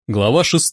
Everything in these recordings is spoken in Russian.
Глава 6.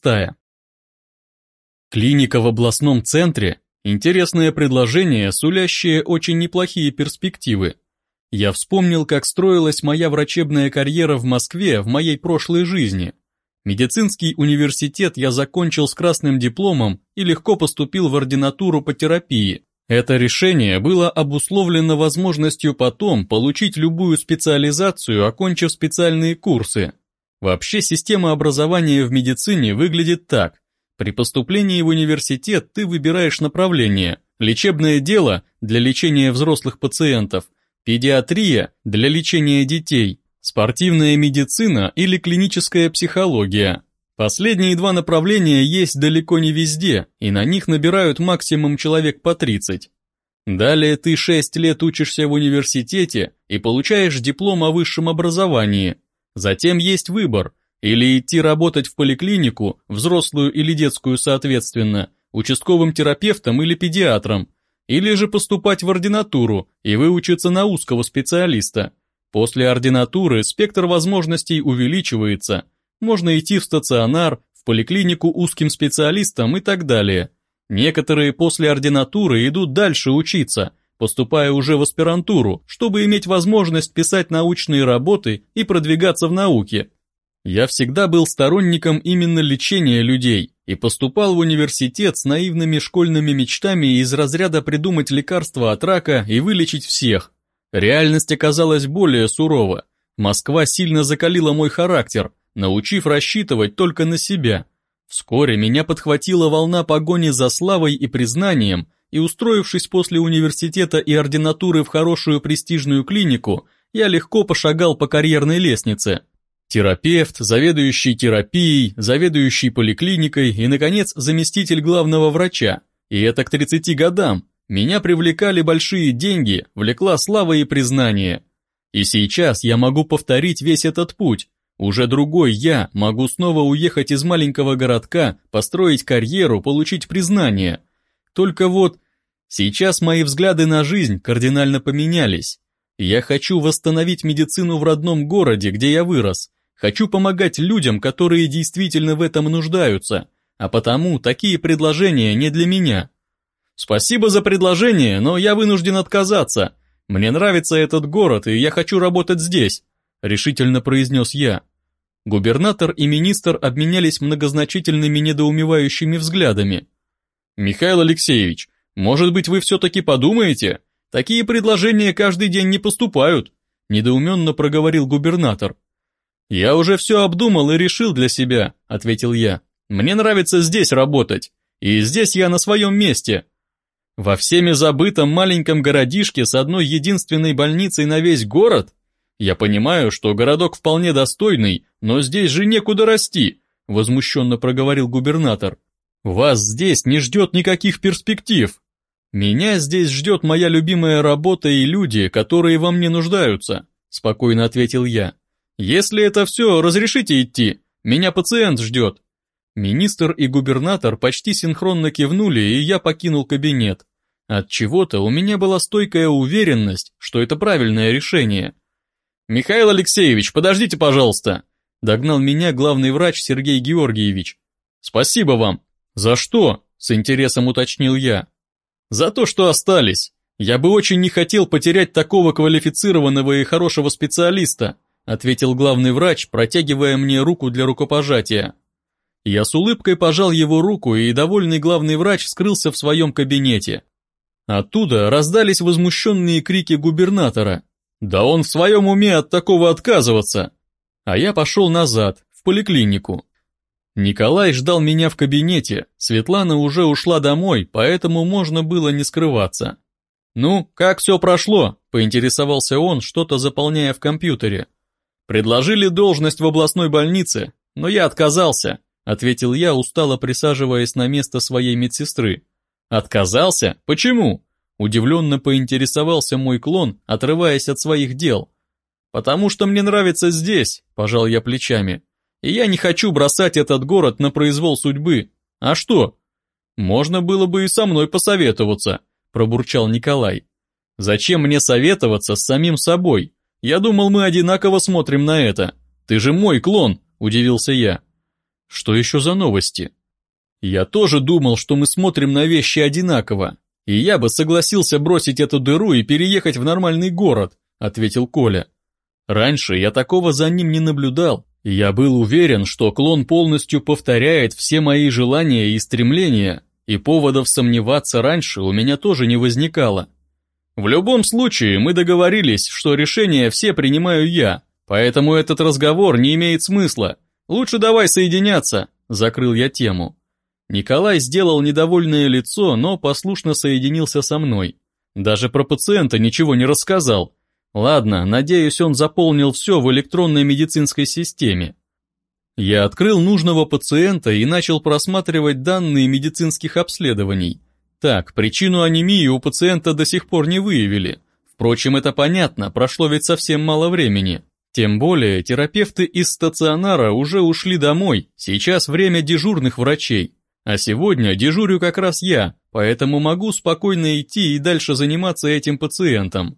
Клиника в областном центре – интересное предложение, сулящее очень неплохие перспективы. Я вспомнил, как строилась моя врачебная карьера в Москве в моей прошлой жизни. Медицинский университет я закончил с красным дипломом и легко поступил в ординатуру по терапии. Это решение было обусловлено возможностью потом получить любую специализацию, окончив специальные курсы. Вообще система образования в медицине выглядит так. При поступлении в университет ты выбираешь направление: лечебное дело для лечения взрослых пациентов, педиатрия для лечения детей, спортивная медицина или клиническая психология. Последние два направления есть далеко не везде, и на них набирают максимум человек по 30. Далее ты 6 лет учишься в университете и получаешь диплом о высшем образовании. Затем есть выбор: или идти работать в поликлинику, взрослую или детскую соответственно, участковым терапевтом или педиатром, или же поступать в ординатуру и выучиться на узкого специалиста. После ординатуры спектр возможностей увеличивается, можно идти в стационар, в поликлинику узким специалистом и так далее. Некоторые после ординатуры идут дальше учиться, поступая уже в аспирантуру, чтобы иметь возможность писать научные работы и продвигаться в науке. Я всегда был сторонником именно лечения людей и поступал в университет с наивными школьными мечтами из разряда придумать лекарство от рака и вылечить всех. Реальность оказалась более сурова. Москва сильно закалила мой характер, научив рассчитывать только на себя. Вскоре меня подхватила волна погони за славой и признанием, и, устроившись после университета и ординатуры в хорошую престижную клинику, я легко пошагал по карьерной лестнице. Терапевт, заведующий терапией, заведующий поликлиникой и, наконец, заместитель главного врача. И это к 30 годам. Меня привлекали большие деньги, влекла слава и признание. И сейчас я могу повторить весь этот путь. Уже другой я могу снова уехать из маленького городка, построить карьеру, получить признание. Только вот сейчас мои взгляды на жизнь кардинально поменялись. Я хочу восстановить медицину в родном городе, где я вырос. Хочу помогать людям, которые действительно в этом нуждаются, а потому такие предложения не для меня. Спасибо за предложение, но я вынужден отказаться. Мне нравится этот город, и я хочу работать здесь, решительно произнес я. Губернатор и министр обменялись многозначительными недоумевающими взглядами. Михаил Алексеевич, может быть, вы все-таки подумаете? Такие предложения каждый день не поступают, недоуменно проговорил губернатор. «Я уже все обдумал и решил для себя», — ответил я. «Мне нравится здесь работать, и здесь я на своем месте. Во всеми забытом маленьком городишке с одной единственной больницей на весь город? Я понимаю, что городок вполне достойный, но здесь же некуда расти», — возмущенно проговорил губернатор. «Вас здесь не ждет никаких перспектив. Меня здесь ждет моя любимая работа и люди, которые во мне нуждаются», — спокойно ответил я. «Если это все, разрешите идти, меня пациент ждет». Министр и губернатор почти синхронно кивнули, и я покинул кабинет. Отчего-то у меня была стойкая уверенность, что это правильное решение. «Михаил Алексеевич, подождите, пожалуйста», — догнал меня главный врач Сергей Георгиевич. «Спасибо вам». «За что?» — с интересом уточнил я. «За то, что остались. Я бы очень не хотел потерять такого квалифицированного и хорошего специалиста», ответил главный врач, протягивая мне руку для рукопожатия. Я с улыбкой пожал его руку, и довольный главный врач скрылся в своем кабинете. Оттуда раздались возмущенные крики губернатора. «Да он в своем уме от такого отказываться!» А я пошел назад, в поликлинику. Николай ждал меня в кабинете, Светлана уже ушла домой, поэтому можно было не скрываться. «Ну, как все прошло?» – поинтересовался он, что-то заполняя в компьютере. «Предложили должность в областной больнице, но я отказался», ответил я, устало присаживаясь на место своей медсестры. «Отказался? Почему?» Удивленно поинтересовался мой клон, отрываясь от своих дел. «Потому что мне нравится здесь», пожал я плечами. «И я не хочу бросать этот город на произвол судьбы. А что?» «Можно было бы и со мной посоветоваться», пробурчал Николай. «Зачем мне советоваться с самим собой? Я думал, мы одинаково смотрим на это. Ты же мой клон», удивился я. Что еще за новости? Я тоже думал, что мы смотрим на вещи одинаково, и я бы согласился бросить эту дыру и переехать в нормальный город, ответил Коля. Раньше я такого за ним не наблюдал, и я был уверен, что клон полностью повторяет все мои желания и стремления, и поводов сомневаться раньше у меня тоже не возникало. В любом случае, мы договорились, что решения все принимаю я, поэтому этот разговор не имеет смысла. Лучше давай соединяться, закрыл я тему. Николай сделал недовольное лицо, но послушно соединился со мной. Даже про пациента ничего не рассказал. Ладно, надеюсь, он заполнил все в электронной медицинской системе. Я открыл нужного пациента и начал просматривать данные медицинских обследований. Так, причину анемии у пациента до сих пор не выявили. Впрочем, это понятно, прошло ведь совсем мало времени. Тем более, терапевты из стационара уже ушли домой, сейчас время дежурных врачей. А сегодня дежурю как раз я, поэтому могу спокойно идти и дальше заниматься этим пациентом.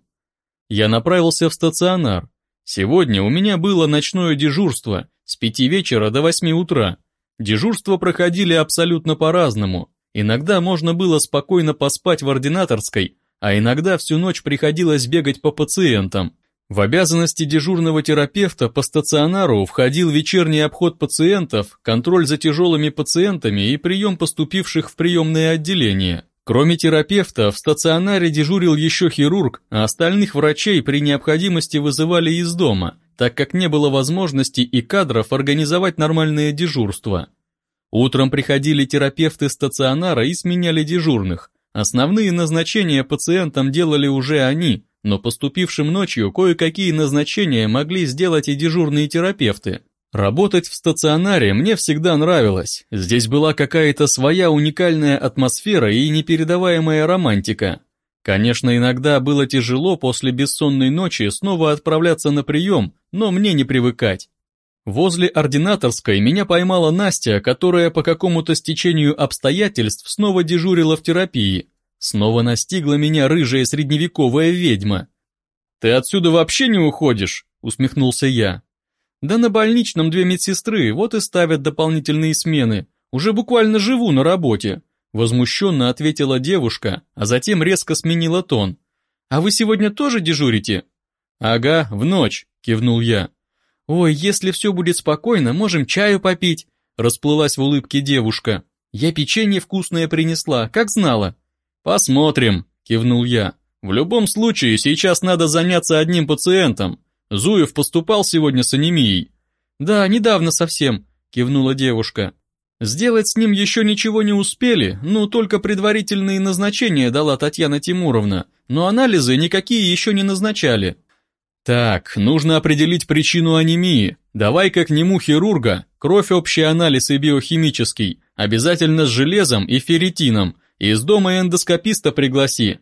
Я направился в стационар. Сегодня у меня было ночное дежурство с 5 вечера до 8 утра. Дежурства проходили абсолютно по-разному. Иногда можно было спокойно поспать в ординаторской, а иногда всю ночь приходилось бегать по пациентам. В обязанности дежурного терапевта по стационару входил вечерний обход пациентов, контроль за тяжелыми пациентами и прием поступивших в приемное отделение. Кроме терапевта, в стационаре дежурил еще хирург, а остальных врачей при необходимости вызывали из дома, так как не было возможности и кадров организовать нормальное дежурство. Утром приходили терапевты стационара и сменяли дежурных. Основные назначения пациентам делали уже они, но поступившим ночью кое-какие назначения могли сделать и дежурные терапевты. Работать в стационаре мне всегда нравилось, здесь была какая-то своя уникальная атмосфера и непередаваемая романтика. Конечно, иногда было тяжело после бессонной ночи снова отправляться на прием, но мне не привыкать. Возле ординаторской меня поймала Настя, которая по какому-то стечению обстоятельств снова дежурила в терапии. Снова настигла меня рыжая средневековая ведьма. «Ты отсюда вообще не уходишь?» — усмехнулся я. «Да на больничном 2 медсестры, вот и ставят дополнительные смены. Уже буквально живу на работе», — возмущенно ответила девушка, а затем резко сменила тон. «А вы сегодня тоже дежурите?» «Ага, в ночь», — кивнул я. «Ой, если все будет спокойно, можем чаю попить», — расплылась в улыбке девушка. «Я печенье вкусное принесла, как знала». «Посмотрим», — кивнул я. «В любом случае, сейчас надо заняться одним пациентом. Зуев поступал сегодня с анемией». «Да, недавно совсем», — кивнула девушка. «Сделать с ним еще ничего не успели, только предварительные назначения дала Татьяна Тимуровна, но анализы никакие еще не назначали». «Так, нужно определить причину анемии. Давай-ка к нему хирурга, кровь общий анализ и биохимический, обязательно с железом и ферритином, из дома эндоскописта пригласи.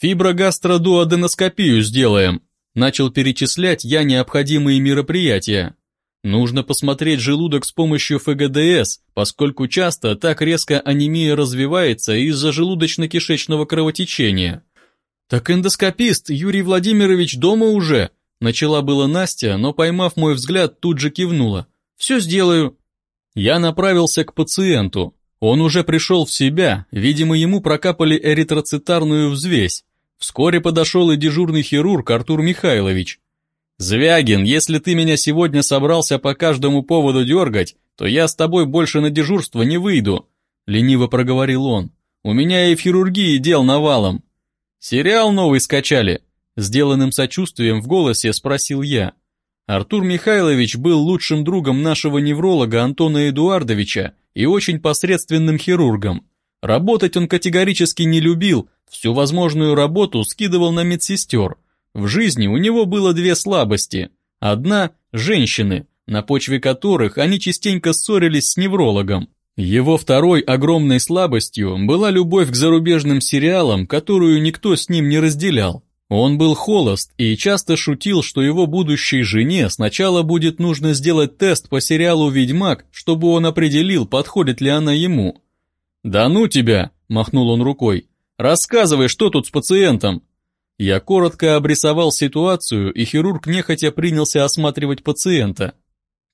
Фиброгастродуоденоскопию сделаем». Начал перечислять я необходимые мероприятия. Нужно посмотреть желудок с помощью ФГДС, поскольку часто так резко анемия развивается из-за желудочно-кишечного кровотечения. «Так эндоскопист Юрий Владимирович дома уже», начала была Настя, но, поймав мой взгляд, тут же кивнула. «Все сделаю». Я направился к пациенту. Он уже пришел в себя, видимо, ему прокапали эритроцитарную взвесь. Вскоре подошел и дежурный хирург Артур Михайлович. «Звягин, если ты меня сегодня собрался по каждому поводу дергать, то я с тобой больше на дежурство не выйду», — лениво проговорил он. «У меня и в хирургии дел навалом». «Сериал новый скачали?» — сделанным сочувствием в голосе спросил я. Артур Михайлович был лучшим другом нашего невролога Антона Эдуардовича и очень посредственным хирургом. Работать он категорически не любил, всю возможную работу скидывал на медсестер. В жизни у него было 2 слабости. Одна – женщины, на почве которых они частенько ссорились с неврологом. Его второй огромной слабостью была любовь к зарубежным сериалам, которую никто с ним не разделял. Он был холост и часто шутил, что его будущей жене сначала будет нужно сделать тест по сериалу «Ведьмак», чтобы он определил, подходит ли она ему. «Да ну тебя!» – махнул он рукой. «Рассказывай, что тут с пациентом?» Я коротко обрисовал ситуацию, и хирург нехотя принялся осматривать пациента.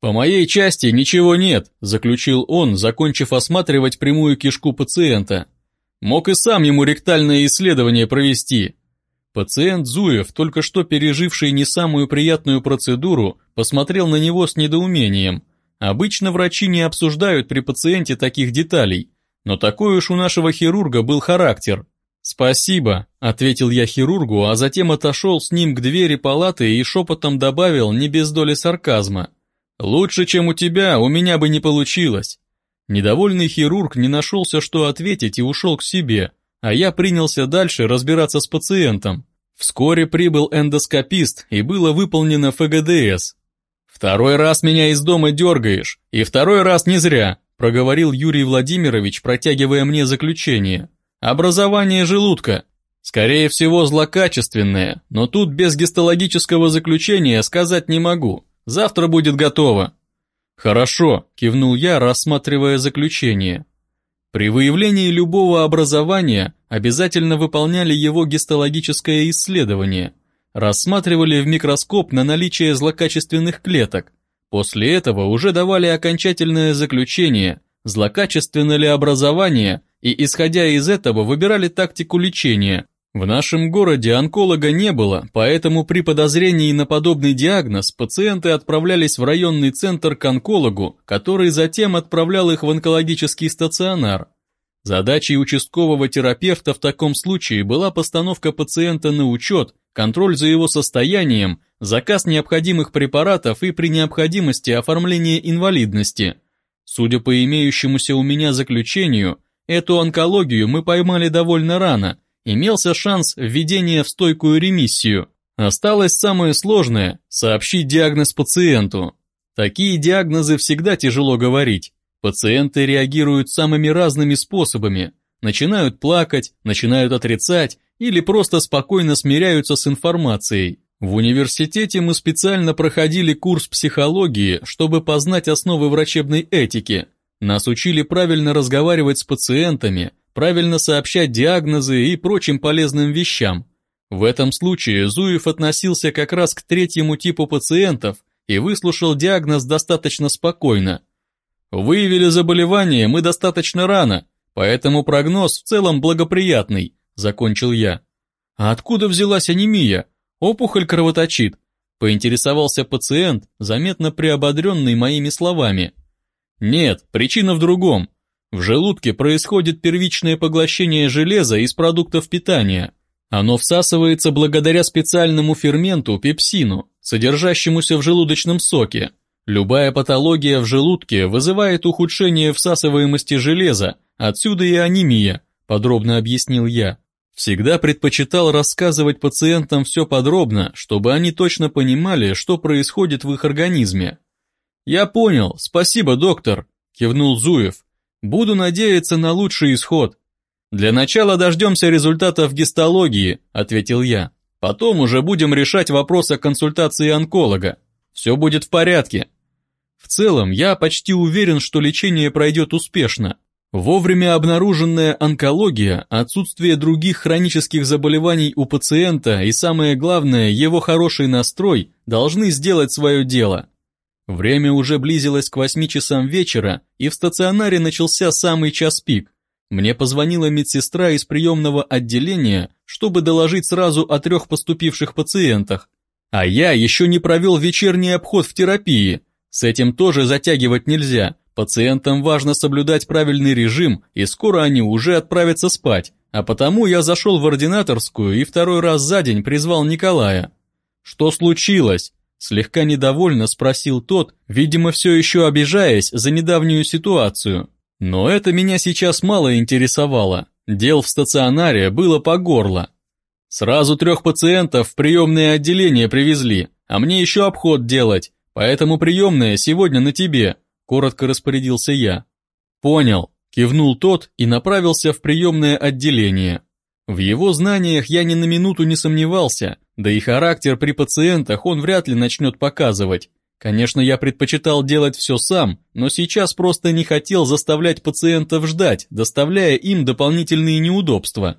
«По моей части ничего нет», – заключил он, закончив осматривать прямую кишку пациента. «Мог и сам ему ректальное исследование провести». Пациент Зуев, только что переживший не самую приятную процедуру, посмотрел на него с недоумением. Обычно врачи не обсуждают при пациенте таких деталей, но такой уж у нашего хирурга был характер. «Спасибо», – ответил я хирургу, а затем отошел с ним к двери палаты и шепотом добавил не без доли сарказма. «Лучше, чем у тебя, у меня бы не получилось». Недовольный хирург не нашелся, что ответить, и ушел к себе, а я принялся дальше разбираться с пациентом. Вскоре прибыл эндоскопист, и было выполнено ФГДС. «Второй раз меня из дома дергаешь, и второй раз не зря», проговорил Юрий Владимирович, протягивая мне заключение. «Образование желудка. Скорее всего, злокачественное, но тут без гистологического заключения сказать не могу. Завтра будет готово». «Хорошо», – кивнул я, рассматривая заключение. При выявлении любого образования обязательно выполняли его гистологическое исследование, рассматривали в микроскоп на наличие злокачественных клеток. После этого уже давали окончательное заключение, злокачественно ли образование, и, исходя из этого, выбирали тактику лечения. В нашем городе онколога не было, поэтому при подозрении на подобный диагноз пациенты отправлялись в районный центр к онкологу, который затем отправлял их в онкологический стационар. Задачей участкового терапевта в таком случае была постановка пациента на учет, контроль за его состоянием, заказ необходимых препаратов и при необходимости оформление инвалидности. Судя по имеющемуся у меня заключению, эту онкологию мы поймали довольно рано. Имелся шанс введения в стойкую ремиссию. Осталось самое сложное – сообщить диагноз пациенту. Такие диагнозы всегда тяжело говорить. Пациенты реагируют самыми разными способами. Начинают плакать, начинают отрицать или просто спокойно смиряются с информацией. В университете мы специально проходили курс психологии, чтобы познать основы врачебной этики. Нас учили правильно разговаривать с пациентами, правильно сообщать диагнозы и прочим полезным вещам. В этом случае Зуев относился как раз к третьему типу пациентов и выслушал диагноз достаточно спокойно. «Выявили заболевание мы достаточно рано, поэтому прогноз в целом благоприятный», – закончил я. «А откуда взялась анемия? Опухоль кровоточит?» – поинтересовался пациент, заметно приободренный моими словами. «Нет, причина в другом. В желудке происходит первичное поглощение железа из продуктов питания. Оно всасывается благодаря специальному ферменту пепсину, содержащемуся в желудочном соке. Любая патология в желудке вызывает ухудшение всасываемости железа, отсюда и анемия», – подробно объяснил я. Всегда предпочитал рассказывать пациентам все подробно, чтобы они точно понимали, что происходит в их организме. «Я понял, спасибо, доктор», – кивнул Зуев. «Буду надеяться на лучший исход». «Для начала дождемся результатов гистологии», – ответил я. «Потом уже будем решать вопрос о консультации онколога. Все будет в порядке». В целом, я почти уверен, что лечение пройдет успешно. Вовремя обнаруженная онкология, отсутствие других хронических заболеваний у пациента и, самое главное, его хороший настрой должны сделать свое дело. Время уже близилось к 8 часам вечера, и в стационаре начался самый час пик. Мне позвонила медсестра из приемного отделения, чтобы доложить сразу о 3 поступивших пациентах. А я еще не провел вечерний обход в терапии. С этим тоже затягивать нельзя. Пациентам важно соблюдать правильный режим, и скоро они уже отправятся спать. А потому я зашел в ординаторскую и 2 раз за день призвал Николая. «Что случилось?» – слегка недовольно спросил тот, видимо, все еще обижаясь за недавнюю ситуацию. Но это меня сейчас мало интересовало. Дел в стационаре было по горло. «Сразу 3 пациентов в приемное отделение привезли, а мне еще обход делать, поэтому приемная сегодня на тебе», – коротко распорядился я. «Понял», – кивнул тот и направился в приемное отделение. В его знаниях я ни на минуту не сомневался, да и характер при пациентах он вряд ли начнет показывать. Конечно, я предпочитал делать все сам, но сейчас просто не хотел заставлять пациентов ждать, доставляя им дополнительные неудобства.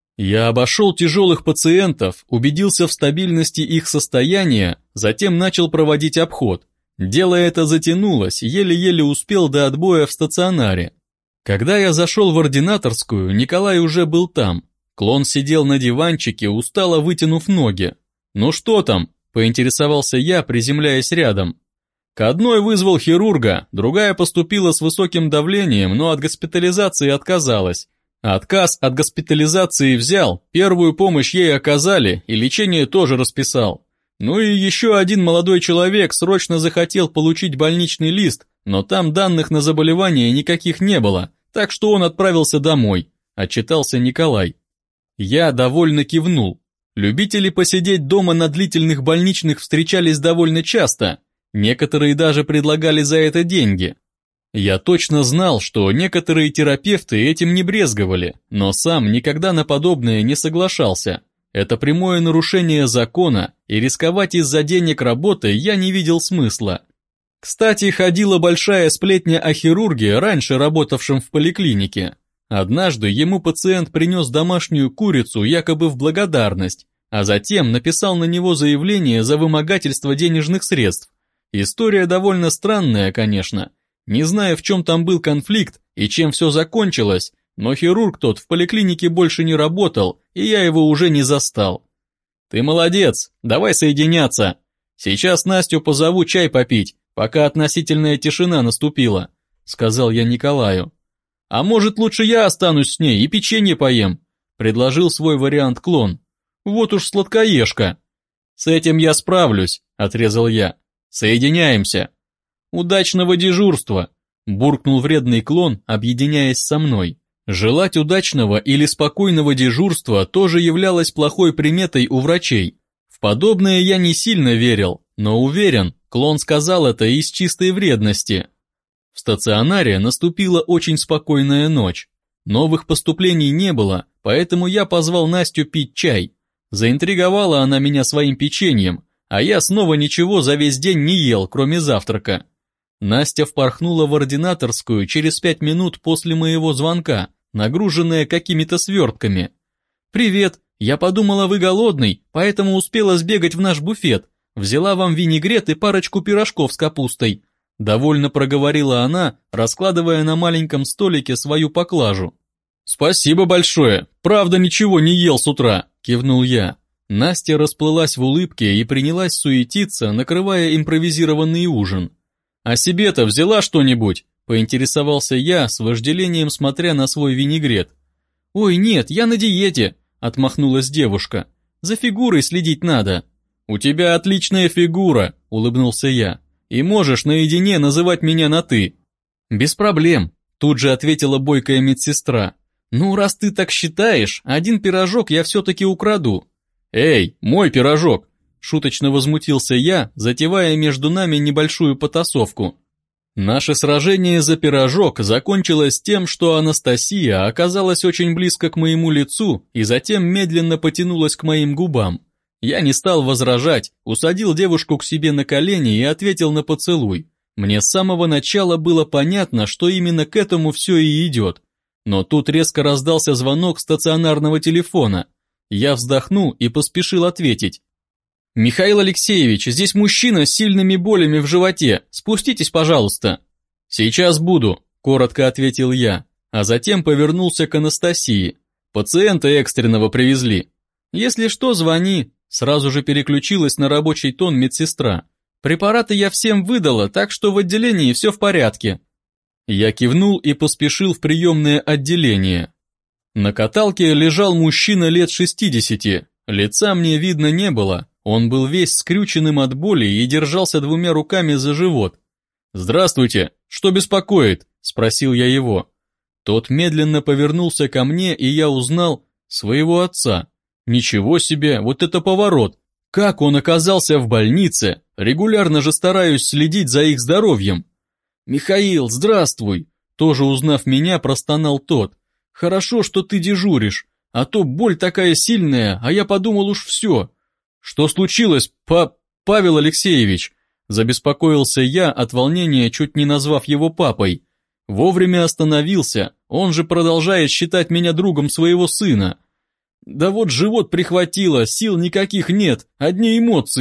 Я обошел тяжелых пациентов, убедился в стабильности их состояния, затем начал проводить обход. Дело это затянулось, еле-еле успел до отбоя в стационаре. Когда я зашел в ординаторскую, Николай уже был там. Клон сидел на диванчике, устало вытянув ноги. «Ну что там?» – поинтересовался я, приземляясь рядом. К одной вызвал хирурга, другая поступила с высоким давлением, но от госпитализации отказалась. Отказ от госпитализации взял, первую помощь ей оказали и лечение тоже расписал. Ну и еще один молодой человек срочно захотел получить больничный лист, но там данных на заболевание никаких не было, так что он отправился домой, отчитался Николай. Я довольно кивнул. Любители посидеть дома на длительных больничных встречались довольно часто, некоторые даже предлагали за это деньги. Я точно знал, что некоторые терапевты этим не брезговали, но сам никогда на подобное не соглашался. Это прямое нарушение закона, и рисковать из-за денег работы я не видел смысла. Кстати, ходила большая сплетня о хирурге, раньше работавшем в поликлинике. Однажды ему пациент принес домашнюю курицу якобы в благодарность, а затем написал на него заявление за вымогательство денежных средств. История довольно странная, конечно. Не знаю, в чем там был конфликт и чем все закончилось, но хирург тот в поликлинике больше не работал, и я его уже не застал. «Ты молодец, давай соединяться. Сейчас Настю позову чай попить, пока относительная тишина наступила», — сказал я Николаю. «А может, лучше я останусь с ней и печенье поем?» — предложил свой вариант клон. «Вот уж сладкоежка». «С этим я справлюсь», — отрезал я. «Соединяемся». «Удачного дежурства», — буркнул вредный клон, объединяясь со мной. Желать удачного или спокойного дежурства тоже являлось плохой приметой у врачей. В подобное я не сильно верил, но уверен, клон сказал это из чистой вредности. В стационаре наступила очень спокойная ночь. Новых поступлений не было, поэтому я позвал Настю пить чай. Заинтриговала она меня своим печеньем, а я снова ничего за весь день не ел, кроме завтрака. Настя впорхнула в ординаторскую через 5 минут после моего звонка, нагруженная какими-то свертками. «Привет, я подумала, вы голодный, поэтому успела сбегать в наш буфет. Взяла вам винегрет и парочку пирожков с капустой», довольно проговорила она, раскладывая на маленьком столике свою поклажу. «Спасибо большое, правда ничего не ел с утра», кивнул я. Настя расплылась в улыбке и принялась суетиться, накрывая импровизированный ужин. «А себе-то взяла что-нибудь?» — поинтересовался я, с вожделением смотря на свой винегрет. «Ой, нет, я на диете», — отмахнулась девушка. «За фигурой следить надо». «У тебя отличная фигура», — улыбнулся я. «И можешь наедине называть меня на «ты». «Без проблем», — тут же ответила бойкая медсестра. «Ну, раз ты так считаешь, один пирожок я все-таки украду». «Эй, мой пирожок!» — шуточно возмутился я, затевая между нами небольшую потасовку. Наше сражение за пирожок закончилось тем, что Анастасия оказалась очень близко к моему лицу и затем медленно потянулась к моим губам. Я не стал возражать, усадил девушку к себе на колени и ответил на поцелуй. Мне с самого начала было понятно, что именно к этому все и идет. Но тут резко раздался звонок стационарного телефона. Я вздохнул и поспешил ответить. «Михаил Алексеевич, здесь мужчина с сильными болями в животе. Спуститесь, пожалуйста». «Сейчас буду», – коротко ответил я, а затем повернулся к Анастасии. «Пациента экстренного привезли». «Если что, звони», – сразу же переключилась на рабочий тон медсестра. «Препараты я всем выдала, так что в отделении все в порядке». Я кивнул и поспешил в приемное отделение. На каталке лежал мужчина лет 60, лица мне видно не было. Он был весь скрюченным от боли и держался 2 руками за живот. «Здравствуйте, что беспокоит?» – спросил я его. Тот медленно повернулся ко мне, и я узнал своего отца. Ничего себе, вот это поворот! Как он оказался в больнице? Регулярно же стараюсь следить за их здоровьем. «Михаил, здравствуй!» Тоже узнав меня, простонал тот. «Хорошо, что ты дежуришь, а то боль такая сильная, а я подумал уж все». «Что случилось, Павел Алексеевич?» Забеспокоился я от волнения, чуть не назвав его папой. Вовремя остановился, он же продолжает считать меня другом своего сына. «Да вот живот прихватило, сил никаких нет, одни эмоции»,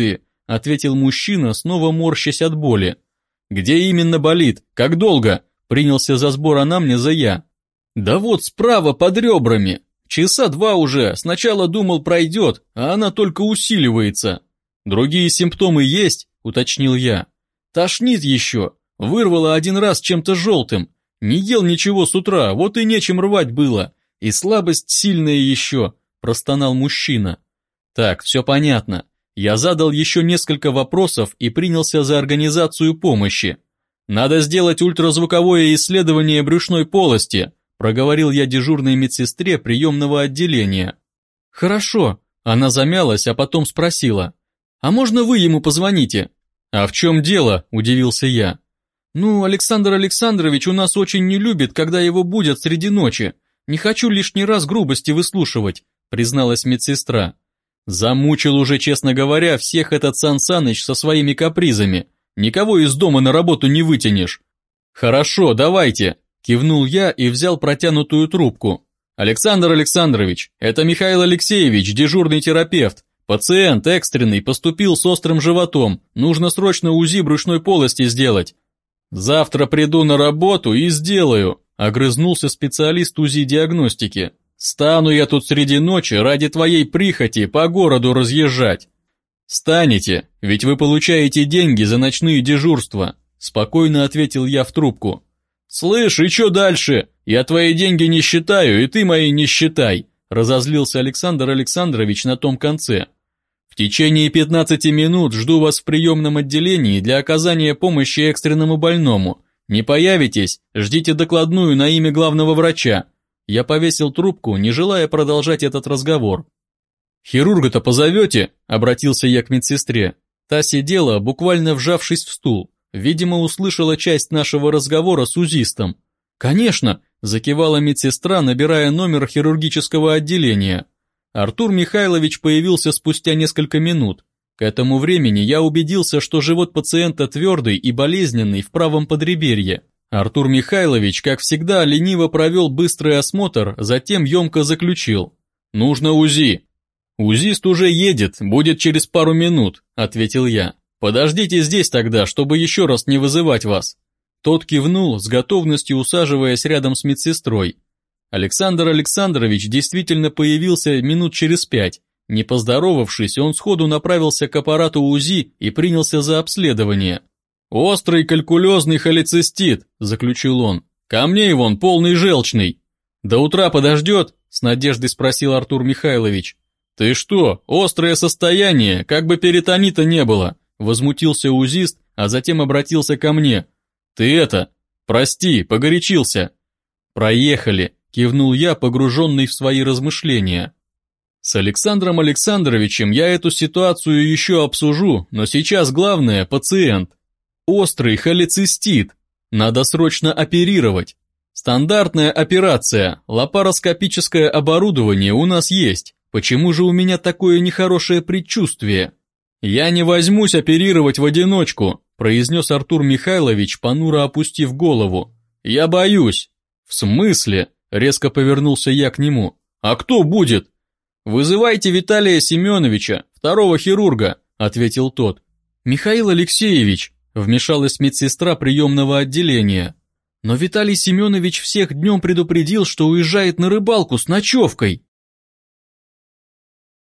— ответил мужчина, снова морщась от боли. «Где именно болит? Как долго?» — принялся за сбор анамнеза я. «Да вот справа под ребрами. Часа 2 уже, сначала думал пройдет, а она только усиливается». «Другие симптомы есть?» — уточнил я. «Тошнит еще. Вырвало 1 раз чем-то желтым. Не ел ничего с утра, вот и нечем рвать было. И слабость сильная еще», — простонал мужчина. «Так, все понятно». Я задал еще несколько вопросов и принялся за организацию помощи. «Надо сделать ультразвуковое исследование брюшной полости», проговорил я дежурной медсестре приемного отделения. «Хорошо», она замялась, а потом спросила. «А можно вы ему позвоните?» «А в чем дело?» – удивился я. «Ну, Александр Александрович у нас очень не любит, когда его будят среди ночи. Не хочу лишний раз грубости выслушивать», – призналась медсестра. «Замучил уже, честно говоря, всех этот Сан Саныч со своими капризами. Никого из дома на работу не вытянешь». «Хорошо, давайте», – кивнул я и взял протянутую трубку. «Александр Александрович, это Михаил Алексеевич, дежурный терапевт. Пациент экстренный, поступил с острым животом, нужно срочно УЗИ брюшной полости сделать». «Завтра приду на работу и сделаю», – огрызнулся специалист УЗИ-диагностики. «Стану я тут среди ночи ради твоей прихоти по городу разъезжать». «Станете, ведь вы получаете деньги за ночные дежурства», – спокойно ответил я в трубку. «Слышь, и что дальше? Я твои деньги не считаю, и ты мои не считай», – разозлился Александр Александрович на том конце. «В течение 15 минут жду вас в приемном отделении для оказания помощи экстренному больному. Не появитесь, ждите докладную на имя главного врача». Я повесил трубку, не желая продолжать этот разговор. «Хирурга-то позовете?» – обратился я к медсестре. Та сидела, буквально вжавшись в стул. Видимо, услышала часть нашего разговора с узистом. «Конечно!» – закивала медсестра, набирая номер хирургического отделения. Артур Михайлович появился спустя несколько минут. К этому времени я убедился, что живот пациента твердый и болезненный в правом подреберье. Артур Михайлович, как всегда, лениво провел быстрый осмотр, затем емко заключил. «Нужно УЗИ». «Узист уже едет, будет через пару минут», — ответил я. «Подождите здесь тогда, чтобы еще раз не вызывать вас». Тот кивнул, с готовностью усаживаясь рядом с медсестрой. Александр Александрович действительно появился минут через 5. Не поздоровавшись, он сходу направился к аппарату УЗИ и принялся за обследование. «Острый калькулезный холецистит», — заключил он. «Камней вон полный желчный». «До утра подождет?» — с надеждой спросил Артур Михайлович. «Ты что, острое состояние, как бы перитонита не было», — возмутился узист, а затем обратился ко мне. «Ты это, прости, погорячился». «Проехали», — кивнул я, погруженный в свои размышления. «С Александром Александровичем я эту ситуацию еще обсужу, но сейчас главное — пациент. Острый холецистит. Надо срочно оперировать. Стандартная операция, лапароскопическое оборудование у нас есть. Почему же у меня такое нехорошее предчувствие?» «Я не возьмусь оперировать в одиночку», произнес Артур Михайлович, понуро опустив голову. «Я боюсь». «В смысле?» Резко повернулся я к нему. «А кто будет?» «Вызывайте Виталия Семеновича, второго хирурга», ответил тот. «Михаил Алексеевич», вмешалась медсестра приемного отделения. «Но Виталий Семенович всех днем предупредил, что уезжает на рыбалку с ночевкой».